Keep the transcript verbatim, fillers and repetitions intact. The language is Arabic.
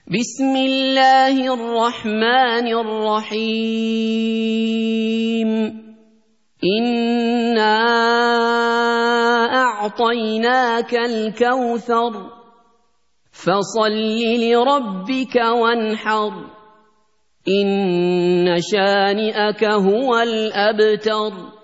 بسم الله الرحمن الرحيم إنا أعطيناك الكوثر فصل لربك وانحر إن شانئك هو الأبتر.